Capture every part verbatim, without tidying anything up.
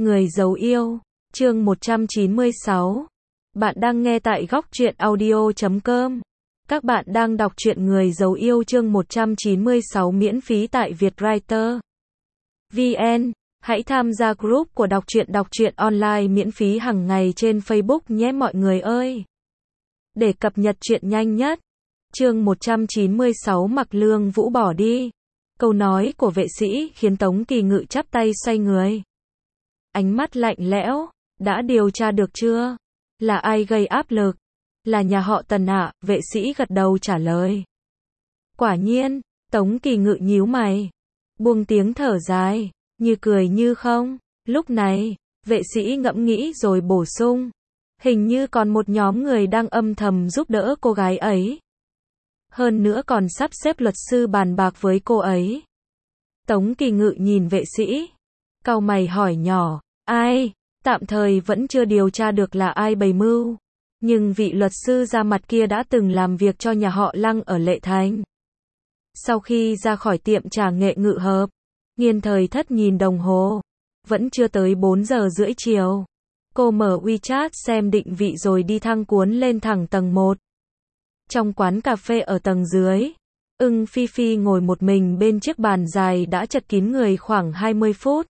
Người giấu yêu, chương một trăm chín mươi sáu. Bạn đang nghe tại góc truyện audio chấm com. Các bạn đang đọc truyện Người giấu yêu chương một trăm chín mươi sáu miễn phí tại Vietwriter vê en. Hãy tham gia group của đọc truyện đọc truyện online miễn phí hàng ngày trên Facebook nhé mọi người ơi. Để cập nhật truyện nhanh nhất. Chương một trăm chín mươi sáu Mặc Lương Vũ bỏ đi. Câu nói của vệ sĩ khiến Tống Kỳ Ngự chắp tay xoay người. Ánh mắt lạnh lẽo, đã điều tra được chưa? Là ai gây áp lực? Là nhà họ Tần ạ, vệ sĩ gật đầu trả lời. Quả nhiên, Tống Kỳ Ngự nhíu mày, buông tiếng thở dài, như cười như không. Lúc này, vệ sĩ ngẫm nghĩ rồi bổ sung. Hình như còn một nhóm người đang âm thầm giúp đỡ cô gái ấy. Hơn nữa còn sắp xếp luật sư bàn bạc với cô ấy. Tống Kỳ Ngự nhìn vệ sĩ, cau mày hỏi nhỏ, ai? Tạm thời vẫn chưa điều tra được là ai bày mưu. Nhưng vị luật sư ra mặt kia đã từng làm việc cho nhà họ Lăng ở Lệ Thành. Sau khi ra khỏi tiệm trà nghệ Ngự Hợp, Nghiên Thời Thất nhìn đồng hồ. Vẫn chưa tới bốn giờ rưỡi chiều. Cô mở WeChat xem định vị rồi đi thang cuốn lên thẳng tầng một. Trong quán cà phê ở tầng dưới, Ưng Phi Phi ngồi một mình bên chiếc bàn dài đã chật kín người khoảng hai mươi phút.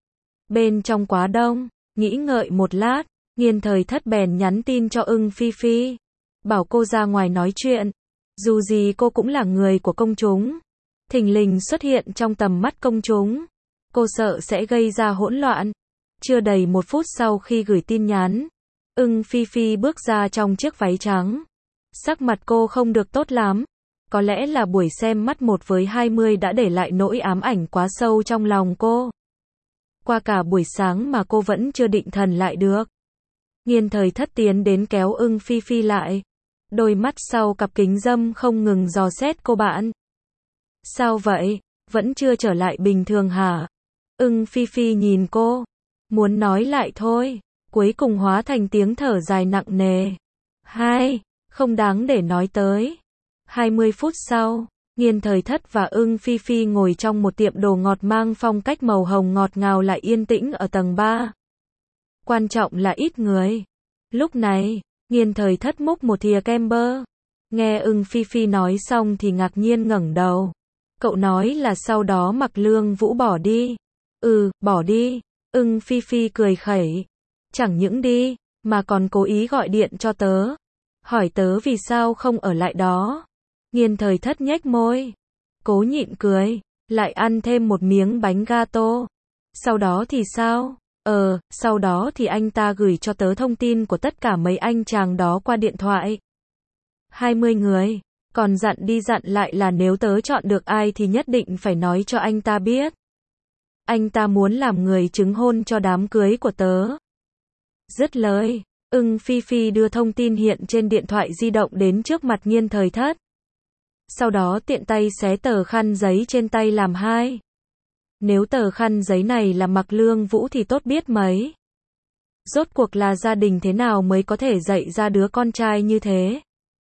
Bên trong quá đông, nghĩ ngợi một lát, Nghiên Thời Thất bèn nhắn tin cho Ưng Phi Phi, bảo cô ra ngoài nói chuyện. Dù gì cô cũng là người của công chúng, thình lình xuất hiện trong tầm mắt công chúng, cô sợ sẽ gây ra hỗn loạn. Chưa đầy một phút sau khi gửi tin nhắn, Ưng Phi Phi bước ra trong chiếc váy trắng. Sắc mặt cô không được tốt lắm. Có lẽ là buổi xem mắt một với hai mươi đã để lại nỗi ám ảnh quá sâu trong lòng cô. Qua cả buổi sáng mà cô vẫn chưa định thần lại được. Nghiên Thời Thất tiến đến kéo Ưng Phi Phi lại. Đôi mắt sau cặp kính râm không ngừng dò xét cô bạn. Sao vậy? Vẫn chưa trở lại bình thường hả? Ưng Phi Phi nhìn cô. Muốn nói lại thôi. Cuối cùng hóa thành tiếng thở dài nặng nề. Hai, không đáng để nói tới. hai mươi phút sau, Nghiên Thời Thất và Ưng Phi Phi ngồi trong một tiệm đồ ngọt mang phong cách màu hồng ngọt ngào lại yên tĩnh ở tầng ba. Quan trọng là ít người. Lúc này, Nghiên Thời Thất múc một thìa kem bơ. Nghe Ưng Phi Phi nói xong thì ngạc nhiên ngẩng đầu. Cậu nói là sau đó Mặc Lương Vũ bỏ đi. Ừ, bỏ đi. Ưng Phi Phi cười khẩy. Chẳng những đi, mà còn cố ý gọi điện cho tớ. Hỏi tớ vì sao không ở lại đó. Nghiên Thời Thất nhếch môi, cố nhịn cười, lại ăn thêm một miếng bánh gato. Sau đó thì sao? Ờ, sau đó thì anh ta gửi cho tớ thông tin của tất cả mấy anh chàng đó qua điện thoại. hai mươi người, còn dặn đi dặn lại là nếu tớ chọn được ai thì nhất định phải nói cho anh ta biết. Anh ta muốn làm người chứng hôn cho đám cưới của tớ. Dứt lời, Ưng Phi Phi đưa thông tin hiện trên điện thoại di động đến trước mặt Nghiên Thời Thất. Sau đó tiện tay xé tờ khăn giấy trên tay làm hai. Nếu tờ khăn giấy này là Mặc Lương Vũ thì tốt biết mấy. Rốt cuộc là gia đình thế nào mới có thể dạy ra đứa con trai như thế.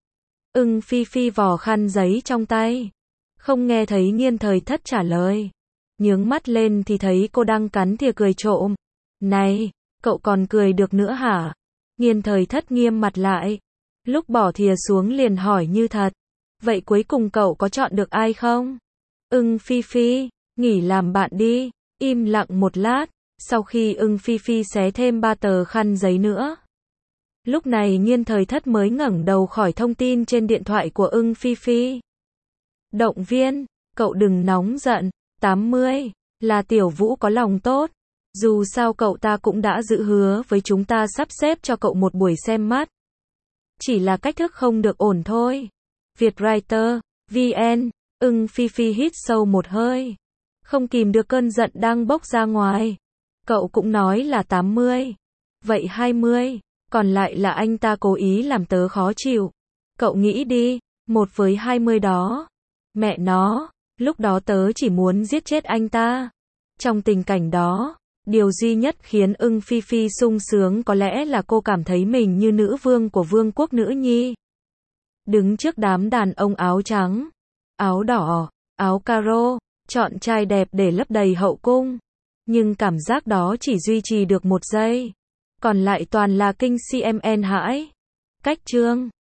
Ưng Phi Phi vò khăn giấy trong tay. Không nghe thấy Nghiên Thời Thất trả lời. Nhướng mắt lên thì thấy cô đang cắn thìa cười trộm. Này, cậu còn cười được nữa hả? Nghiên Thời Thất nghiêm mặt lại. Lúc bỏ thìa xuống liền hỏi như thật. Vậy cuối cùng cậu có chọn được ai không? Ưng Phi Phi, nghỉ làm bạn đi. Im lặng một lát, sau khi Ưng Phi Phi xé thêm ba tờ khăn giấy nữa. Lúc này Nghiên Thời Thất mới ngẩng đầu khỏi thông tin trên điện thoại của Ưng Phi Phi. Động viên, cậu đừng nóng giận. tám mươi, là Tiểu Vũ có lòng tốt. Dù sao cậu ta cũng đã giữ hứa với chúng ta sắp xếp cho cậu một buổi xem mắt. Chỉ là cách thức không được ổn thôi. Vietwriter vê en. Ưng Phi Phi hít sâu một hơi. Không kìm được cơn giận đang bốc ra ngoài. Cậu cũng nói là tám mươi. Vậy hai mươi. Còn lại là anh ta cố ý làm tớ khó chịu. Cậu nghĩ đi, một với hai mươi đó. Mẹ nó, lúc đó tớ chỉ muốn giết chết anh ta. Trong tình cảnh đó, điều duy nhất khiến Ưng Phi Phi sung sướng có lẽ là cô cảm thấy mình như nữ vương của vương quốc nữ nhi. Đứng trước đám đàn ông áo trắng, áo đỏ, áo caro, chọn trai đẹp để lấp đầy hậu cung. Nhưng cảm giác đó chỉ duy trì được một giây. Còn lại toàn là kinh xê em en hãi. Cách chương